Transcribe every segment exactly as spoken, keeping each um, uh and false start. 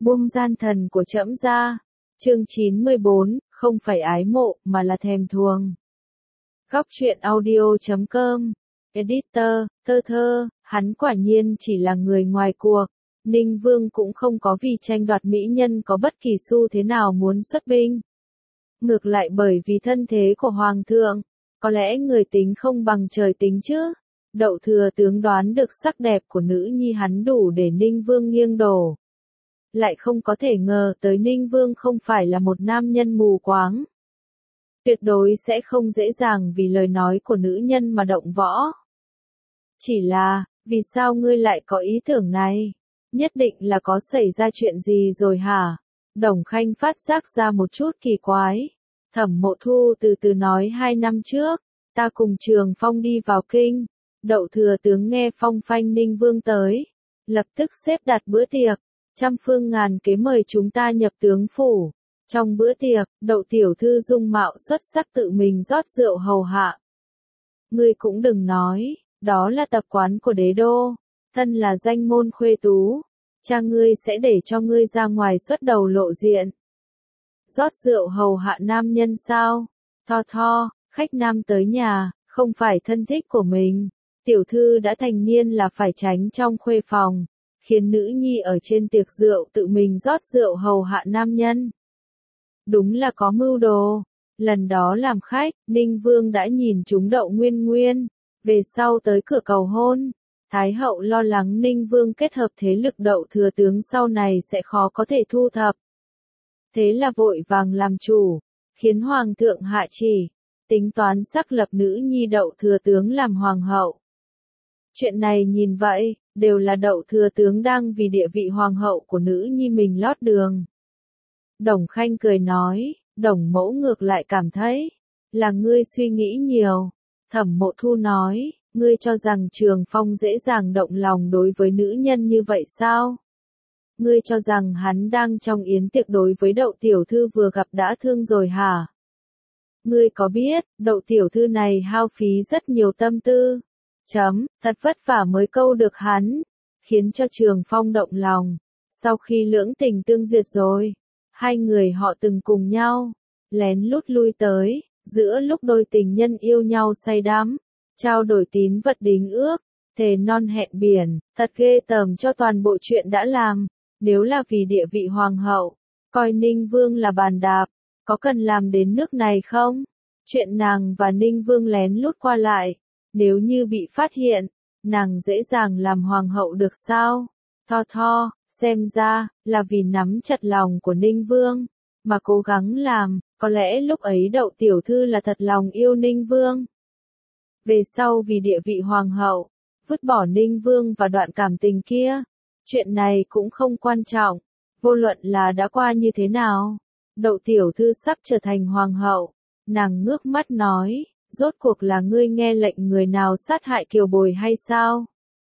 Buông gian thần của trẫm ra. Chương chín mươi bốn, không phải ái mộ, mà là thèm thuồng. Góc truyện audio chấm com. Editor, thơ thơ, hắn quả nhiên chỉ là người ngoài cuộc. Ninh Vương cũng không có vì tranh đoạt mỹ nhân có bất kỳ xu thế nào muốn xuất binh. Ngược lại bởi vì thân thế của Hoàng thượng, có lẽ người tính không bằng trời tính chứ. Đậu thừa tướng đoán được sắc đẹp của nữ nhi hắn đủ để Ninh Vương nghiêng đổ. Lại không có thể ngờ tới Ninh Vương không phải là một nam nhân mù quáng. Tuyệt đối sẽ không dễ dàng vì lời nói của nữ nhân mà động võ. Chỉ là, vì sao ngươi lại có ý tưởng này? Nhất định là có xảy ra chuyện gì rồi hả? Đồng Khanh phát giác ra một chút kỳ quái. Thẩm Mộ Thu từ từ nói hai năm trước, ta cùng Trường Phong đi vào kinh. Đậu thừa tướng nghe phong phanh Ninh Vương tới. Lập tức xếp đặt bữa tiệc. Trăm phương ngàn kế mời chúng ta nhập tướng phủ. Trong bữa tiệc, Đậu tiểu thư dung mạo xuất sắc tự mình rót rượu hầu hạ. Ngươi cũng đừng nói, đó là tập quán của đế đô. Thân là danh môn khuê tú, cha ngươi sẽ để cho ngươi ra ngoài xuất đầu lộ diện. Rót rượu hầu hạ nam nhân sao? Tho tho, khách nam tới nhà, không phải thân thích của mình. Tiểu thư đã thành niên là phải tránh trong khuê phòng. Khiến nữ nhi ở trên tiệc rượu tự mình rót rượu hầu hạ nam nhân. Đúng là có mưu đồ. Lần đó làm khách, Ninh Vương đã nhìn chúng Đậu Nguyên Nguyên. Về sau tới cửa cầu hôn. Thái hậu lo lắng Ninh Vương kết hợp thế lực Đậu thừa tướng sau này sẽ khó có thể thu thập. Thế là vội vàng làm chủ. Khiến Hoàng thượng hạ chỉ. Tính toán xác lập nữ nhi Đậu thừa tướng làm hoàng hậu. Chuyện này nhìn vậy, đều là Đậu thừa tướng đang vì địa vị hoàng hậu của nữ nhi mình lót đường. Đồng Khanh cười nói, Đồng mẫu ngược lại cảm thấy, là ngươi suy nghĩ nhiều. Thẩm Mộ Thu nói, ngươi cho rằng Trường Phong dễ dàng động lòng đối với nữ nhân như vậy sao? Ngươi cho rằng hắn đang trong yến tiệc đối với Đậu tiểu thư vừa gặp đã thương rồi hả? Ngươi có biết, Đậu tiểu thư này hao phí rất nhiều tâm tư. Chấm, thật vất vả mới câu được hắn, khiến cho Trường Phong động lòng. Sau khi lưỡng tình tương duyệt rồi, hai người họ từng cùng nhau, lén lút lui tới, giữa lúc đôi tình nhân yêu nhau say đắm, trao đổi tín vật đính ước, thề non hẹn biển, thật ghê tởm cho toàn bộ chuyện đã làm. Nếu là vì địa vị hoàng hậu, coi Ninh Vương là bàn đạp, có cần làm đến nước này không? Chuyện nàng và Ninh Vương lén lút qua lại. Nếu như bị phát hiện, nàng dễ dàng làm hoàng hậu được sao? Tho tho, xem ra, là vì nắm chặt lòng của Ninh Vương, mà cố gắng làm, có lẽ lúc ấy Đậu tiểu thư là thật lòng yêu Ninh Vương. Về sau vì địa vị hoàng hậu, vứt bỏ Ninh Vương và đoạn cảm tình kia, chuyện này cũng không quan trọng, vô luận là đã qua như thế nào. Đậu tiểu thư sắp trở thành hoàng hậu, nàng ngước mắt nói. Rốt cuộc là ngươi nghe lệnh người nào sát hại Kiều Bồi hay sao?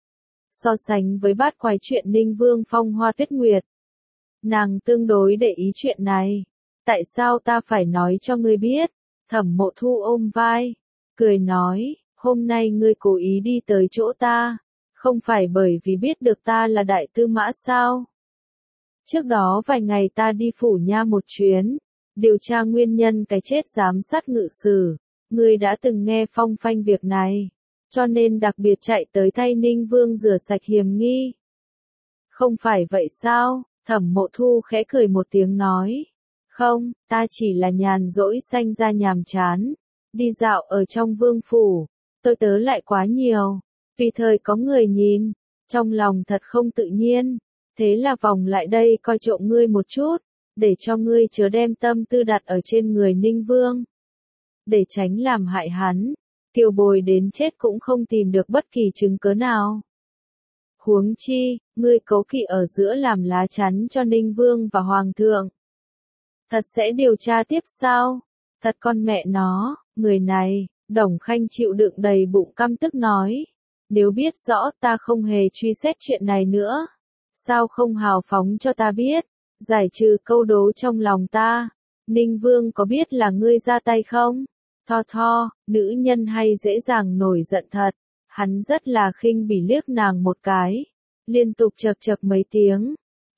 So sánh với bát quái chuyện Ninh Vương phong hoa tuyết nguyệt, nàng tương đối để ý chuyện này. Tại sao ta phải nói cho ngươi biết? Thẩm Mộ Thu ôm vai, cười nói, hôm nay ngươi cố ý đi tới chỗ ta, không phải bởi vì biết được ta là đại tư mã sao? Trước đó vài ngày ta đi phủ nha một chuyến, điều tra nguyên nhân cái chết giám sát ngự sử. Ngươi đã từng nghe phong phanh việc này, cho nên đặc biệt chạy tới thay Ninh Vương rửa sạch hiểm nghi. Không phải vậy sao? Thẩm Mộ Thu khẽ cười một tiếng nói. Không, ta chỉ là nhàn rỗi sanh ra nhàm chán. Đi dạo ở trong vương phủ, tôi tớ lại quá nhiều. Vì thời có người nhìn, trong lòng thật không tự nhiên. Thế là vòng lại đây coi trộm ngươi một chút, để cho ngươi chớ đem tâm tư đặt ở trên người Ninh Vương. Để tránh làm hại hắn, Kiều Bồi đến chết cũng không tìm được bất kỳ chứng cớ nào. Huống chi, ngươi cấu kỵ ở giữa làm lá chắn cho Ninh Vương và Hoàng thượng. Thật sẽ điều tra tiếp sao? Thật con mẹ nó, người này, Đồng Khanh chịu đựng đầy bụng căm tức nói. Nếu biết rõ ta không hề truy xét chuyện này nữa, sao không hào phóng cho ta biết, giải trừ câu đố trong lòng ta. Ninh Vương có biết là ngươi ra tay không? Tho tho, nữ nhân hay dễ dàng nổi giận thật. Hắn rất là khinh bỉ liếc nàng một cái, liên tục chậc chậc mấy tiếng.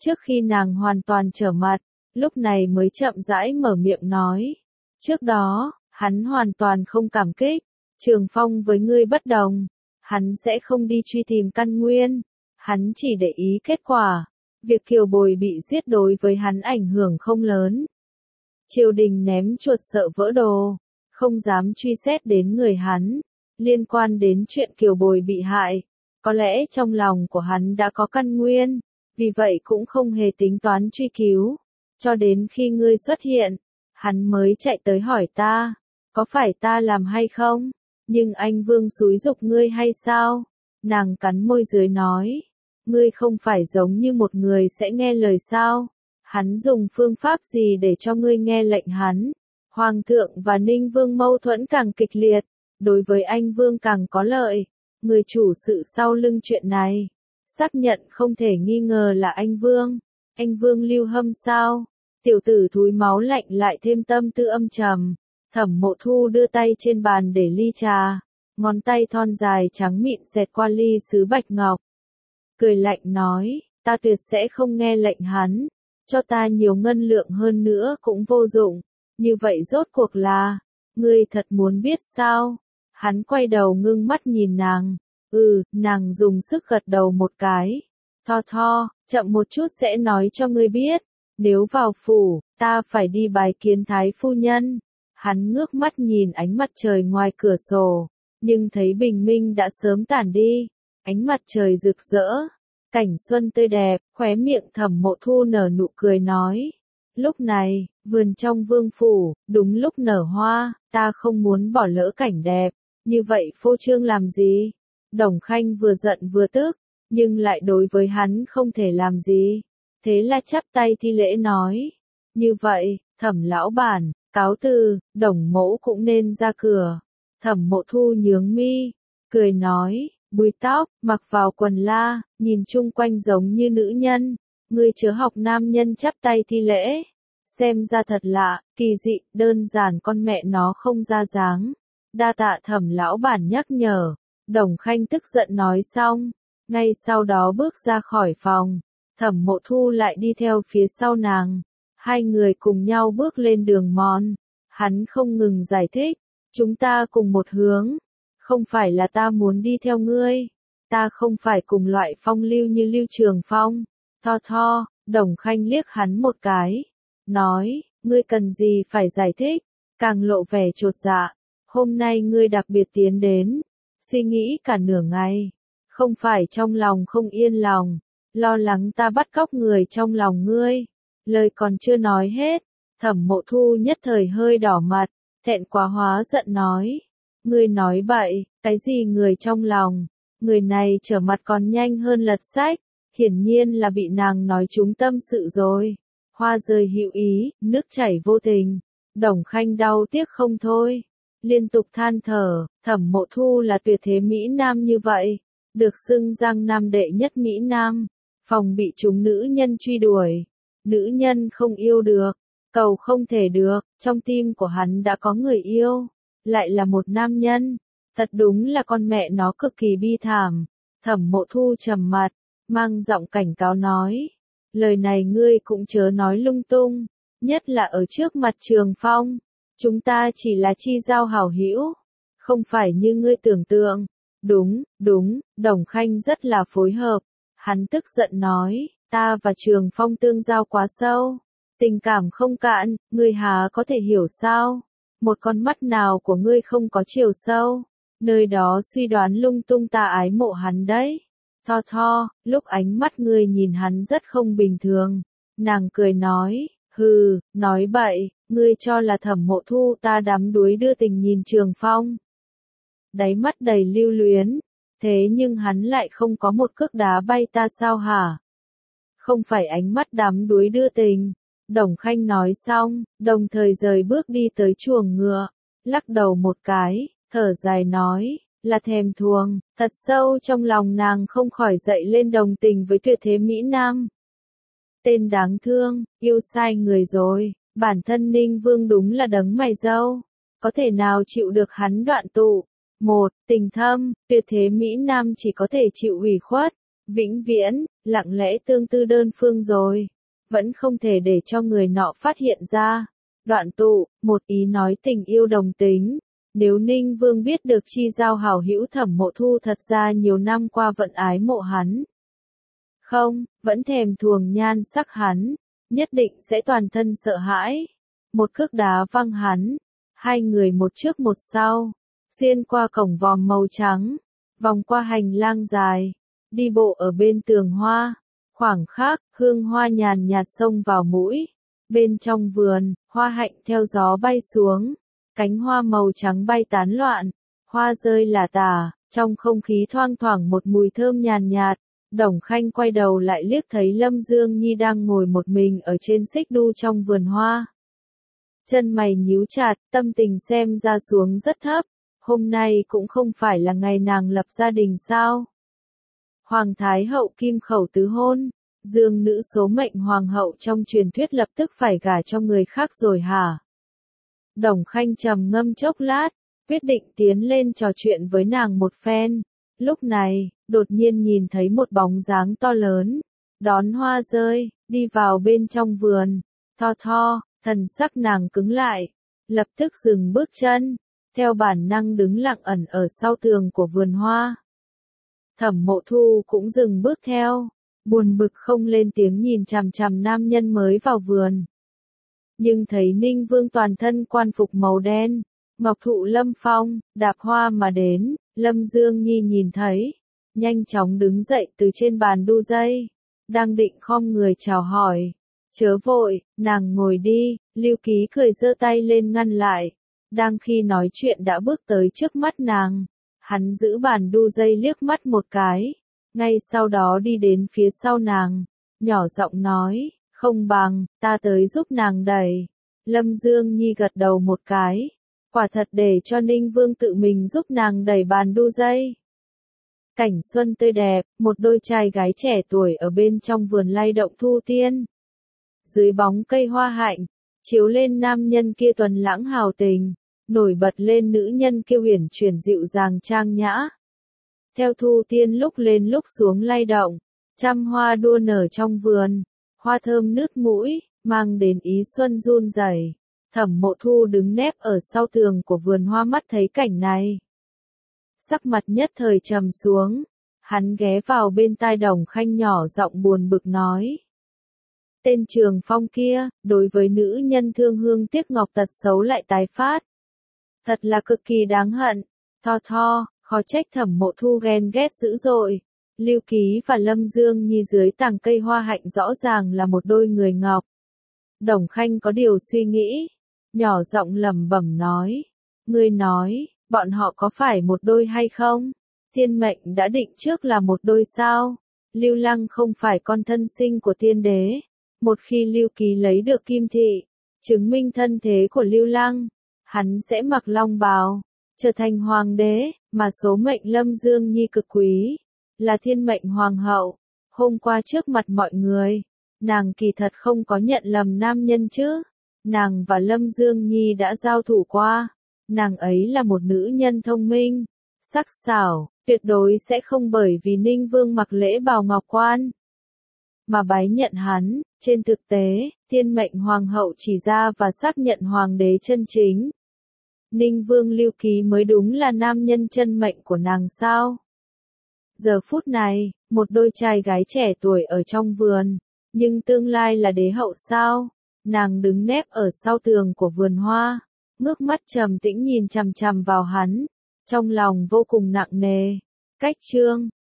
Trước khi nàng hoàn toàn trở mặt, lúc này mới chậm rãi mở miệng nói. Trước đó, hắn hoàn toàn không cảm kích. Trường Phong với ngươi bất đồng. Hắn sẽ không đi truy tìm căn nguyên. Hắn chỉ để ý kết quả. Việc Kiều Bồi bị giết đối với hắn ảnh hưởng không lớn. Triều đình ném chuột sợ vỡ đồ. Không dám truy xét đến người hắn. Liên quan đến chuyện Kiều Bồi bị hại. Có lẽ trong lòng của hắn đã có căn nguyên. Vì vậy cũng không hề tính toán truy cứu. Cho đến khi ngươi xuất hiện, hắn mới chạy tới hỏi ta, có phải ta làm hay không? Nhưng anh Vương xúi giục ngươi hay sao? Nàng cắn môi dưới nói, ngươi không phải giống như một người sẽ nghe lời sao? Hắn dùng phương pháp gì để cho ngươi nghe lệnh hắn? Hoàng thượng và Ninh Vương mâu thuẫn càng kịch liệt, đối với anh Vương càng có lợi. Người chủ sự sau lưng chuyện này, xác nhận không thể nghi ngờ là anh Vương. Anh Vương Lưu Hâm sao? Tiểu tử thúi máu lạnh lại thêm tâm tư âm trầm. Thẩm Mộ Thu đưa tay trên bàn để ly trà, ngón tay thon dài trắng mịn xẹt qua ly sứ bạch ngọc. Cười lạnh nói, ta tuyệt sẽ không nghe lệnh hắn, cho ta nhiều ngân lượng hơn nữa cũng vô dụng. Như vậy rốt cuộc là, ngươi thật muốn biết sao? Hắn quay đầu ngưng mắt nhìn nàng. Ừ, nàng dùng sức gật đầu một cái. Tho tho, chậm một chút sẽ nói cho ngươi biết. Nếu vào phủ, ta phải đi bái kiến thái phu nhân. Hắn ngước mắt nhìn ánh mặt trời ngoài cửa sổ, nhưng thấy bình minh đã sớm tản đi. Ánh mặt trời rực rỡ, cảnh xuân tươi đẹp, khóe miệng Thẩm Mộ Thu nở nụ cười nói. Lúc này, vườn trong vương phủ, đúng lúc nở hoa, ta không muốn bỏ lỡ cảnh đẹp. Như vậy phô trương làm gì? Đồng Khanh vừa giận vừa tức, nhưng lại đối với hắn không thể làm gì. Thế là chắp tay thi lễ nói. Như vậy, Thẩm lão bản, cáo từ, Đồng mẫu cũng nên ra cửa. Thẩm Mộ Thu nhướng mi, cười nói, búi tóc, mặc vào quần la, nhìn chung quanh giống như nữ nhân. Ngươi chớ học nam nhân chắp tay thi lễ. Xem ra thật lạ, kỳ dị, đơn giản con mẹ nó không ra dáng. Đa tạ Thẩm lão bản nhắc nhở. Đồng Khanh tức giận nói xong, ngay sau đó bước ra khỏi phòng. Thẩm Mộ Thu lại đi theo phía sau nàng. Hai người cùng nhau bước lên đường mòn. Hắn không ngừng giải thích, chúng ta cùng một hướng. Không phải là ta muốn đi theo ngươi. Ta không phải cùng loại phong lưu như Lưu Trường Phong. Tho tho, Đồng Khanh liếc hắn một cái. Nói, ngươi cần gì phải giải thích. Càng lộ vẻ chột dạ. Hôm nay ngươi đặc biệt tiến đến. Suy nghĩ cả nửa ngày. Không phải trong lòng không yên lòng. Lo lắng ta bắt cóc người trong lòng ngươi. Lời còn chưa nói hết. Thẩm Mộ Thu nhất thời hơi đỏ mặt. Thẹn quá hóa giận nói. Ngươi nói bậy, cái gì người trong lòng. Người này trở mặt còn nhanh hơn lật sách. Hiển nhiên là bị nàng nói trúng tâm sự rồi. Hoa rơi hữu ý, nước chảy vô tình. Đồng Khanh đau tiếc không thôi. Liên tục than thở, Thẩm Mộ Thu là tuyệt thế Mỹ Nam như vậy. Được xưng Giang Nam đệ nhất Mỹ Nam. Phòng bị chúng nữ nhân truy đuổi. Nữ nhân không yêu được. Cầu không thể được. Trong tim của hắn đã có người yêu. Lại là một nam nhân. Thật đúng là con mẹ nó cực kỳ bi thảm. Thẩm Mộ Thu trầm mặt, mang giọng cảnh cáo nói. Lời này ngươi cũng chớ nói lung tung. Nhất là ở trước mặt Trường Phong. Chúng ta chỉ là chi giao hảo hữu. Không phải như ngươi tưởng tượng. Đúng, đúng, Đồng Khanh rất là phối hợp. Hắn tức giận nói, ta và Trường Phong tương giao quá sâu. Tình cảm không cạn, ngươi há có thể hiểu sao? Một con mắt nào của ngươi không có chiều sâu? Nơi đó suy đoán lung tung ta ái mộ hắn đấy. Tho tho, lúc ánh mắt ngươi nhìn hắn rất không bình thường. Nàng cười nói, hừ, nói bậy, ngươi cho là Thẩm Mộ Thu ta đắm đuối đưa tình nhìn Trường Phong. Đáy mắt đầy lưu luyến. Thế nhưng hắn lại không có một cước đá bay ta sao hả? Không phải ánh mắt đắm đuối đưa tình. Đồng Khanh nói xong, đồng thời rời bước đi tới chuồng ngựa. Lắc đầu một cái, thở dài nói, là thèm thuồng. Thật sâu trong lòng nàng không khỏi dậy lên đồng tình với tuyệt thế Mỹ Nam. Tên đáng thương, yêu sai người rồi. Bản thân Ninh Vương đúng là đấng mày râu. Có thể nào chịu được hắn đoạn tụ. Một, tình thâm, tuyệt thế Mỹ Nam chỉ có thể chịu ủy khuất. vĩnh viễn, lặng lẽ tương tư đơn phương rồi, vẫn không thể để cho người nọ phát hiện ra. Đoạn tụ, một ý nói tình yêu đồng tính, nếu Ninh Vương biết được chi giao hảo hữu Thẩm Mộ Thu thật ra nhiều năm qua vẫn ái mộ hắn. Không, vẫn thèm thuồng nhan sắc hắn, nhất định sẽ toàn thân sợ hãi. Một cước đá văng hắn, hai người một trước một sau, xuyên qua cổng vòm màu trắng, vòng qua hành lang dài, đi bộ ở bên tường hoa, khoảng khắc, hương hoa nhàn nhạt xông vào mũi. Bên trong vườn, hoa hạnh theo gió bay xuống, cánh hoa màu trắng bay tán loạn, hoa rơi lả tả, trong không khí thoang thoảng một mùi thơm nhàn nhạt. Đồng Khanh quay đầu lại liếc thấy Lâm Dương Nhi đang ngồi một mình ở trên xích đu trong vườn hoa. Chân mày nhíu chặt, tâm tình xem ra xuống rất thấp, hôm nay cũng không phải là ngày nàng lập gia đình sao. Hoàng Thái hậu kim khẩu tứ hôn, Dương nữ số mệnh hoàng hậu trong truyền thuyết lập tức phải gả cho người khác rồi hả? Đồng Khanh trầm ngâm chốc lát, quyết định tiến lên trò chuyện với nàng một phen. Lúc này, đột nhiên nhìn thấy một bóng dáng to lớn, đón hoa rơi, đi vào bên trong vườn. Tho tho, thần sắc nàng cứng lại, lập tức dừng bước chân, theo bản năng đứng lặng ẩn ở sau tường của vườn hoa. Thẩm Mộ Thu cũng dừng bước theo, buồn bực không lên tiếng nhìn chằm chằm nam nhân mới vào vườn. Nhưng thấy Ninh Vương toàn thân quan phục màu đen, ngọc thụ lâm phong, đạp hoa mà đến, Lâm Dương Nhi nhìn thấy, nhanh chóng đứng dậy từ trên bàn đu dây, đang định khom người chào hỏi. Chớ vội, nàng ngồi đi, Lưu Ký cười giơ tay lên ngăn lại, đang khi nói chuyện đã bước tới trước mắt nàng. Hắn giữ bàn đu dây liếc mắt một cái, ngay sau đó đi đến phía sau nàng, nhỏ giọng nói, không bằng, ta tới giúp nàng đẩy. Lâm Dương Nhi gật đầu một cái, quả thật để cho Ninh Vương tự mình giúp nàng đẩy bàn đu dây. Cảnh xuân tươi đẹp, một đôi trai gái trẻ tuổi ở bên trong vườn lay động thu tiên. Dưới bóng cây hoa hạnh, chiếu lên nam nhân kia tuần lãng hào tình, nổi bật lên nữ nhân kia huyền chuyển dịu dàng trang nhã. Theo thu tiên lúc lên lúc xuống lay động, trăm hoa đua nở trong vườn, hoa thơm nứt mũi, mang đến ý xuân run rẩy. Thẩm Mộ Thu đứng nép ở sau tường của vườn hoa mắt thấy cảnh này. Sắc mặt nhất thời trầm xuống, hắn ghé vào bên tai Đồng Khanh nhỏ giọng buồn bực nói. Tên Trường Phong kia, đối với nữ nhân thương hương tiếc ngọc tật xấu lại tái phát. Thật là cực kỳ đáng hận. Tho tho, khó trách Thẩm Mộ Thu ghen ghét dữ dội. Lưu Ký và Lâm Dương Nhi dưới tàng cây hoa hạnh rõ ràng là một đôi người ngọc. Đồng Khanh có điều suy nghĩ, nhỏ giọng lẩm bẩm nói. Ngươi nói, bọn họ có phải một đôi hay không? Thiên mệnh đã định trước là một đôi sao? Lưu Lăng không phải con thân sinh của tiên đế. Một khi Lưu Ký lấy được kim thị, chứng minh thân thế của Lưu Lăng, hắn sẽ mặc long bào, trở thành hoàng đế, mà số mệnh Lâm Dương Nhi cực quý, là thiên mệnh hoàng hậu. Hôm qua trước mặt mọi người, nàng kỳ thật không có nhận lầm nam nhân chứ. Nàng và Lâm Dương Nhi đã giao thủ qua, nàng ấy là một nữ nhân thông minh, sắc sảo, tuyệt đối sẽ không bởi vì Ninh Vương mặc lễ bào ngọc quan mà bái nhận hắn. Trên thực tế, thiên mệnh hoàng hậu chỉ ra và xác nhận hoàng đế chân chính. Ninh Vương Lưu Ký mới đúng là nam nhân chân mệnh của nàng sao? Giờ phút này, một đôi trai gái trẻ tuổi ở trong vườn, nhưng tương lai là đế hậu sao? Nàng đứng nép ở sau tường của vườn hoa, ngước mắt trầm tĩnh nhìn chằm chằm vào hắn, trong lòng vô cùng nặng nề. Cách chương